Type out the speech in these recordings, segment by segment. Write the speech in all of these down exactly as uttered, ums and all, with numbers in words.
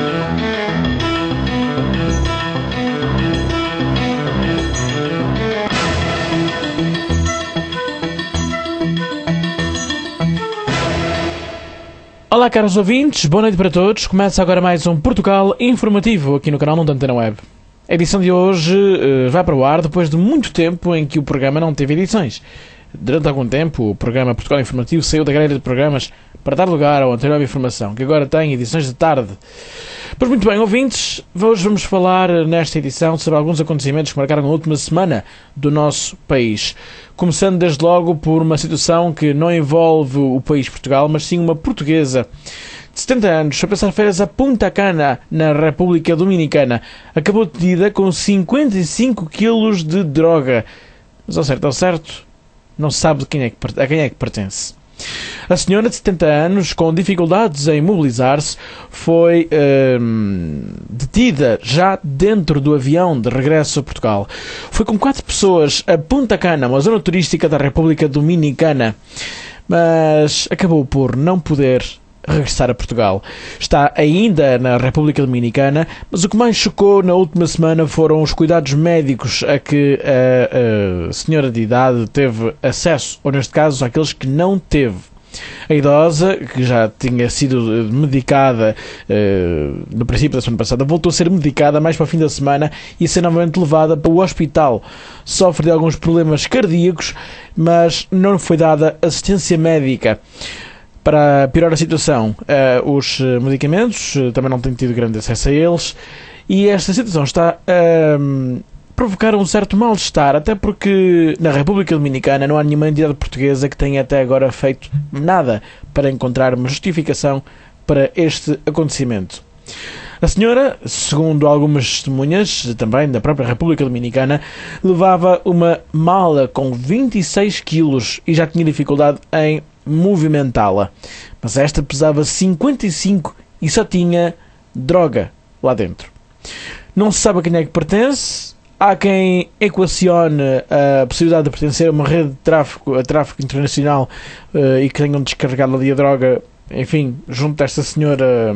Olá, caros ouvintes, boa noite para todos. Começa agora mais um Portugal informativo aqui no canal Não Antena Web. A edição de hoje uh, vai para o ar depois de muito tempo em que o programa não teve edições. Durante algum tempo, o programa Portugal Informativo saiu da grelha de programas para dar lugar ao Antena Web Informação, que agora tem edições de tarde. Pois muito bem, ouvintes, hoje vamos falar nesta edição sobre alguns acontecimentos que marcaram a última semana do nosso país. Começando desde logo por uma situação que não envolve o país Portugal, mas sim uma portuguesa de setenta anos, foi passar férias a Punta Cana, na República Dominicana. Acabou detida com cinquenta e cinco quilos de droga. Mas ao certo, ao certo, não se sabe de quem é que, a quem é que pertence. A senhora de setenta anos, com dificuldades em mobilizar-se, foi hum, detida já dentro do avião de regresso a Portugal. Foi com quatro pessoas a Punta Cana, uma zona turística da República Dominicana, mas acabou por não poder regressar a Portugal. Está ainda na República Dominicana, mas o que mais chocou na última semana foram os cuidados médicos a que a, a senhora de idade teve acesso, ou neste caso, aqueles que não teve. A idosa, que já tinha sido medicada uh, no princípio da semana passada, voltou a ser medicada mais para o fim da semana e a ser novamente levada para o hospital. Sofre de alguns problemas cardíacos, mas não foi dada assistência médica. Para piorar a situação, uh, os medicamentos uh, também não têm tido grande acesso a eles, e esta situação está a uh, provocar um certo mal-estar, até porque na República Dominicana não há nenhuma entidade portuguesa que tenha até agora feito nada para encontrar uma justificação para este acontecimento. A senhora, segundo algumas testemunhas, também da própria República Dominicana, levava uma mala com vinte e seis quilos e já tinha dificuldade em movimentá-la. Mas esta pesava cinquenta e cinco e só tinha droga lá dentro. Não se sabe a quem é que pertence. Há quem equacione a possibilidade de pertencer a uma rede de tráfico, a tráfico internacional uh, e que tenham descarregado ali a droga, enfim, junto desta senhora,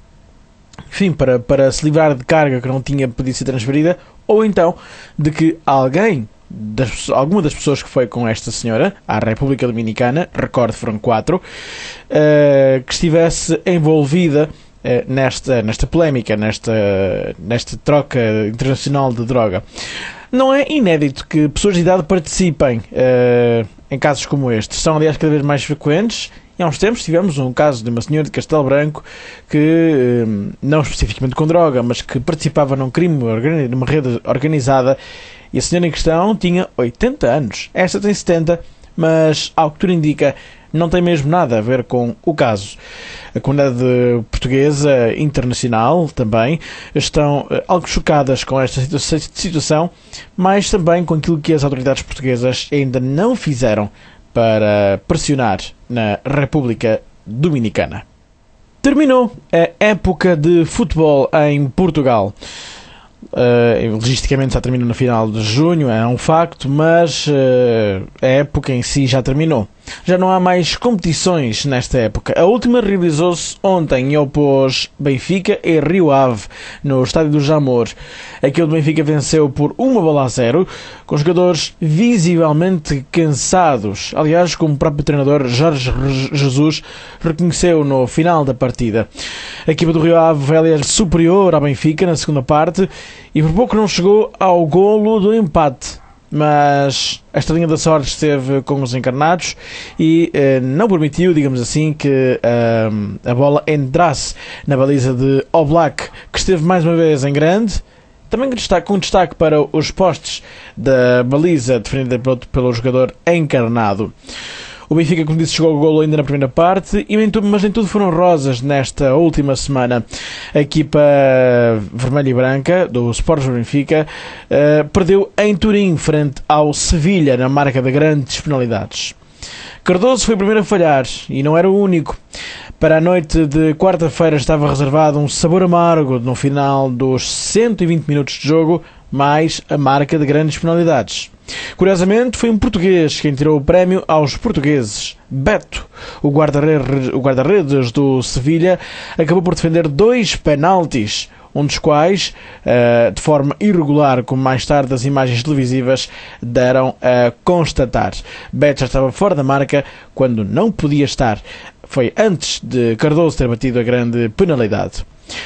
enfim, para, para se livrar de carga que não tinha podido ser transferida, ou então de que alguém, das, alguma das pessoas que foi com esta senhora à República Dominicana, recordo foram quatro, uh, que estivesse envolvida uh, nesta, nesta polémica, nesta, nesta troca internacional de droga. Não é inédito que pessoas de idade participem uh, em casos como estes. São, aliás, cada vez mais frequentes. E há uns tempos tivemos um caso de uma senhora de Castelo Branco que, não especificamente com droga, mas que participava num crime, numa rede organizada, e a senhora em questão tinha oitenta anos. Esta tem setenta, mas, ao que tudo indica, não tem mesmo nada a ver com o caso. A comunidade portuguesa internacional também estão algo chocadas com esta situação, mas também com aquilo que as autoridades portuguesas ainda não fizeram para pressionar na República Dominicana. Terminou a época de futebol em Portugal. Uh, logisticamente já terminou no final de junho, é um facto, mas uh, a época em si já terminou. Já não há mais competições nesta época. A última realizou-se ontem e opôs Benfica e Rio Ave no Estádio do Jamor. Aquele do Benfica venceu por uma bola a zero, com jogadores visivelmente cansados. Aliás, como o próprio treinador Jorge Jesus reconheceu no final da partida. A equipa do Rio Ave foi, aliás, superior ao Benfica na segunda parte e por pouco não chegou ao golo do empate. Mas esta linha da sorte esteve com os encarnados e eh, não permitiu, digamos assim, que eh, a bola entrasse na baliza de Oblak, que esteve mais uma vez em grande, também com destaque para os postes da baliza defendida pelo, pelo jogador encarnado. O Benfica, como disse, chegou ao golo ainda na primeira parte, e nem tudo, mas nem tudo foram rosas nesta última semana. A equipa vermelha e branca do Sporting Benfica uh, perdeu em Turim frente ao Sevilha na marca de grandes penalidades. Cardoso foi o primeiro a falhar e não era o único. Para a noite de quarta-feira estava reservado um sabor amargo no final dos cento e vinte minutos de jogo, mais a marca de grandes penalidades. Curiosamente, foi um português quem tirou o prémio aos portugueses. Beto, o guarda-redes, o guarda-redes do Sevilha, acabou por defender dois penaltis, um dos quais, uh, de forma irregular, como mais tarde as imagens televisivas deram a constatar. Beto já estava fora da marca quando não podia estar. Foi antes de Cardoso ter batido a grande penalidade.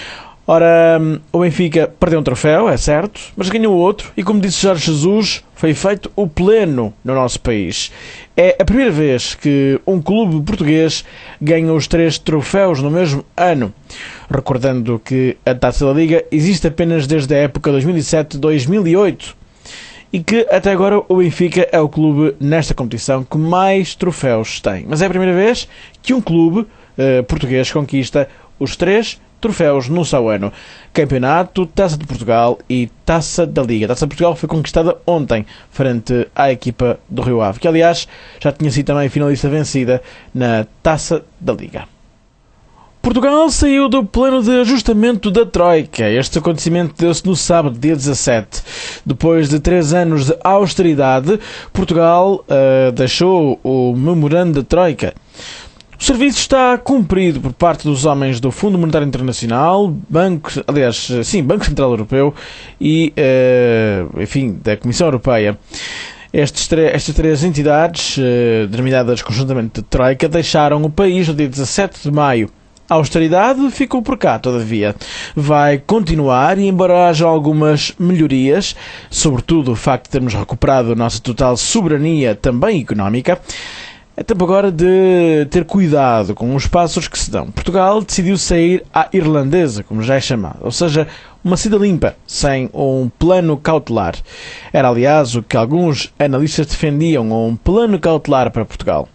Ora, o Benfica perdeu um troféu, é certo, mas ganhou outro e, como disse Jorge Jesus, foi feito o pleno no nosso país. É a primeira vez que um clube português ganha os três troféus no mesmo ano. Recordando que a Taça da Liga existe apenas desde a época dois mil e sete dois mil e oito e que até agora o Benfica é o clube nesta competição que mais troféus tem. Mas é a primeira vez que um clube uh, português conquista os três troféus no seu ano. Campeonato, Taça de Portugal e Taça da Liga. A Taça de Portugal foi conquistada ontem frente à equipa do Rio Ave, que aliás já tinha sido também finalista vencida na Taça da Liga. Portugal saiu do plano de ajustamento da Troika. Este acontecimento deu-se no sábado, dia dezassete. Depois de três anos de austeridade, Portugal uh, deixou o memorando da Troika. O serviço está cumprido por parte dos homens do Fundo Monetário Internacional, Banco, aliás, sim, Banco Central Europeu e, uh, enfim, da Comissão Europeia. Estes estas três entidades, uh, denominadas conjuntamente de Troika, deixaram o país no dia dezassete de maio. A austeridade ficou por cá, todavia. Vai continuar e, embora haja algumas melhorias, sobretudo o facto de termos recuperado a nossa total soberania também económica, é tempo agora de ter cuidado com os passos que se dão. Portugal decidiu sair à irlandesa, como já é chamado, ou seja, uma saída limpa, sem um plano cautelar. Era, aliás, o que alguns analistas defendiam, um plano cautelar para Portugal.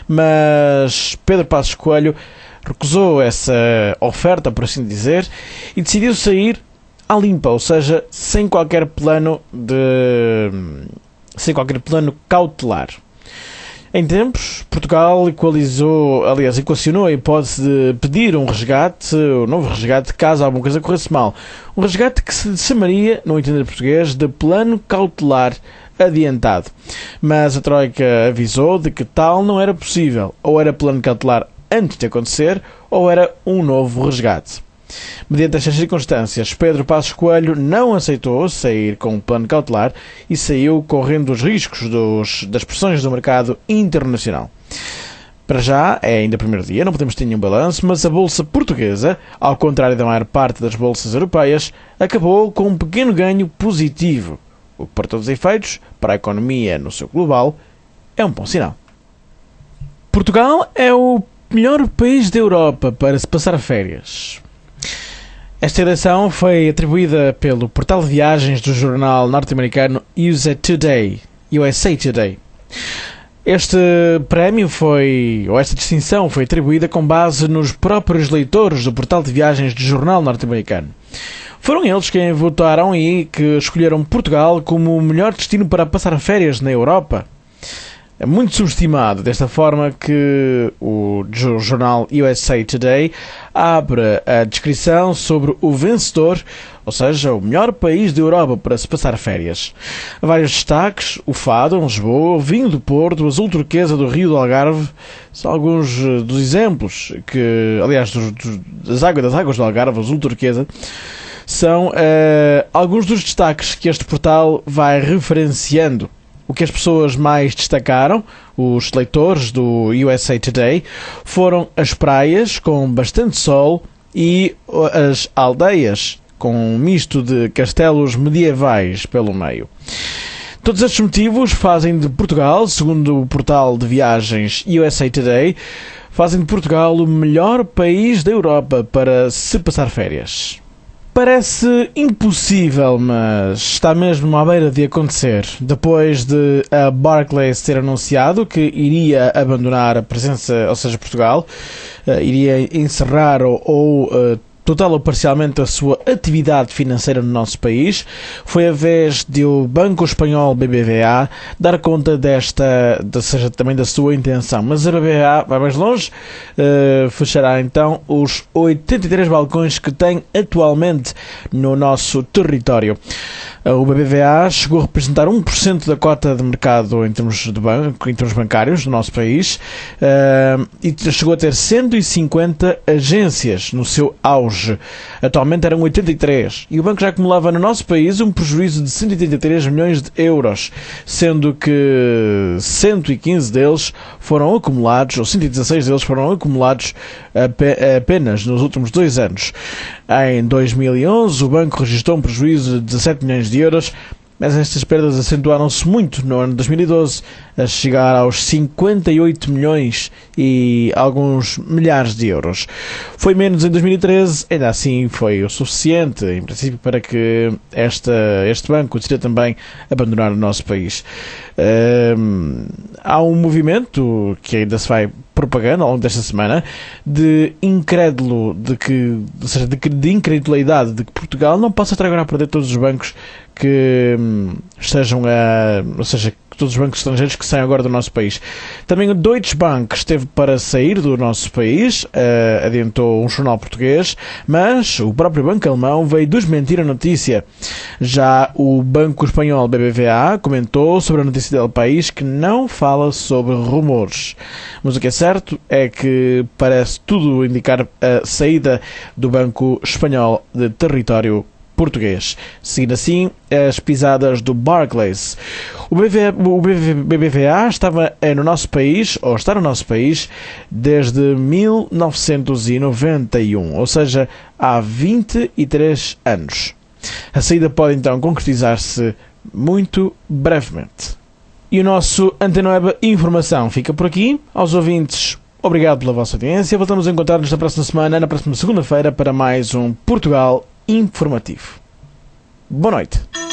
Mas Pedro Passos Coelho recusou essa oferta, por assim dizer, e decidiu sair à limpa, ou seja, sem qualquer plano de... sem qualquer plano cautelar. Em tempos, Portugal equalizou, aliás, equacionou a hipótese de pedir um resgate, um novo resgate, caso alguma coisa corresse mal. Um resgate que se chamaria, no entender português, de plano cautelar adiantado. Mas a Troika avisou de que tal não era possível. Ou era plano cautelar antes de acontecer, ou era um novo resgate. Mediante estas circunstâncias, Pedro Passos Coelho não aceitou sair com um plano cautelar e saiu correndo os riscos dos, das pressões do mercado internacional. Para já, é ainda o primeiro dia, não podemos ter nenhum balanço, mas a Bolsa Portuguesa, ao contrário da maior parte das bolsas europeias, acabou com um pequeno ganho positivo, o que, para todos os efeitos, para a economia no seu global, é um bom sinal. Portugal é o melhor país da Europa para se passar férias. Esta eleição foi atribuída pelo portal de viagens do jornal norte-americano U S A Today. U S A Today. Este prémio foi, ou esta distinção foi atribuída com base nos próprios leitores do portal de viagens do jornal norte-americano. Foram eles quem votaram e que escolheram Portugal como o melhor destino para passar férias na Europa. É muito subestimado, desta forma que o jornal U S A Today abre a descrição sobre o vencedor, ou seja, o melhor país da Europa para se passar férias. Há vários destaques: o Fado, em Lisboa, o vinho do Porto, o azul turquesa do Rio do Algarve, são alguns dos exemplos que, aliás, dos, dos, das, águas, das águas do Algarve, o azul turquesa, são uh, alguns dos destaques que este portal vai referenciando. O que as pessoas mais destacaram, os leitores do U S A Today, foram as praias com bastante sol e as aldeias com um misto de castelos medievais pelo meio. Todos estes motivos fazem de Portugal, segundo o portal de viagens U S A Today, fazem de Portugal o melhor país da Europa para se passar férias. Parece impossível, mas está mesmo à beira de acontecer. Depois de a Barclays ter anunciado que iria abandonar a presença, ou seja, Portugal, uh, iria encerrar ou, ou uh, total ou parcialmente a sua atividade financeira no nosso país. Foi a vez de o Banco Espanhol B B V A dar conta desta, de, seja também da sua intenção. Mas a B B V A vai mais longe, uh, fechará então os oitenta e três balcões que tem atualmente no nosso território. O B B V A chegou a representar um por cento da cota de mercado em termos, de banco, em termos bancários do nosso país, uh, e chegou a ter cento e cinquenta agências no seu auge. Atualmente eram oitenta e três, e o banco já acumulava no nosso país um prejuízo de cento e oitenta e três milhões de euros, sendo que cento e quinze deles foram acumulados, ou cento e dezasseis deles foram acumulados apenas nos últimos dois anos. Em dois mil e onze, o banco registrou um prejuízo de dezassete milhões de euros, mas estas perdas acentuaram-se muito no ano de dois mil e doze, a chegar aos cinquenta e oito milhões e alguns milhares de euros. Foi menos em dois mil e treze, ainda assim foi o suficiente, em princípio, para que esta, este banco decida também abandonar o nosso país. Um, há um movimento que ainda se vai propagando ao longo desta semana de incrédulo, de que, ou seja, de, de incredulidade de que Portugal não possa estar agora a perder todos os bancos que hum, estejam a, ou seja, todos os bancos estrangeiros que saem agora do nosso país. Também o Deutsche Bank esteve para sair do nosso país, uh, adiantou um jornal português, mas o próprio banco alemão veio desmentir a notícia. Já o Banco Espanhol B B V A comentou sobre a notícia del país que não fala sobre rumores. Mas o que é certo é que parece tudo indicar a saída do Banco Espanhol de território português, seguindo assim as pisadas do Barclays. O B B V A estava no nosso país, ou está no nosso país, desde mil novecentos e noventa e um, ou seja, há vinte e três anos. A saída pode então concretizar-se muito brevemente. E o nosso Antena Web Informação fica por aqui. Aos ouvintes, obrigado pela vossa audiência. Voltamos a encontrar-nos na próxima semana, na próxima segunda-feira, para mais um Portugal Informativo. Boa noite.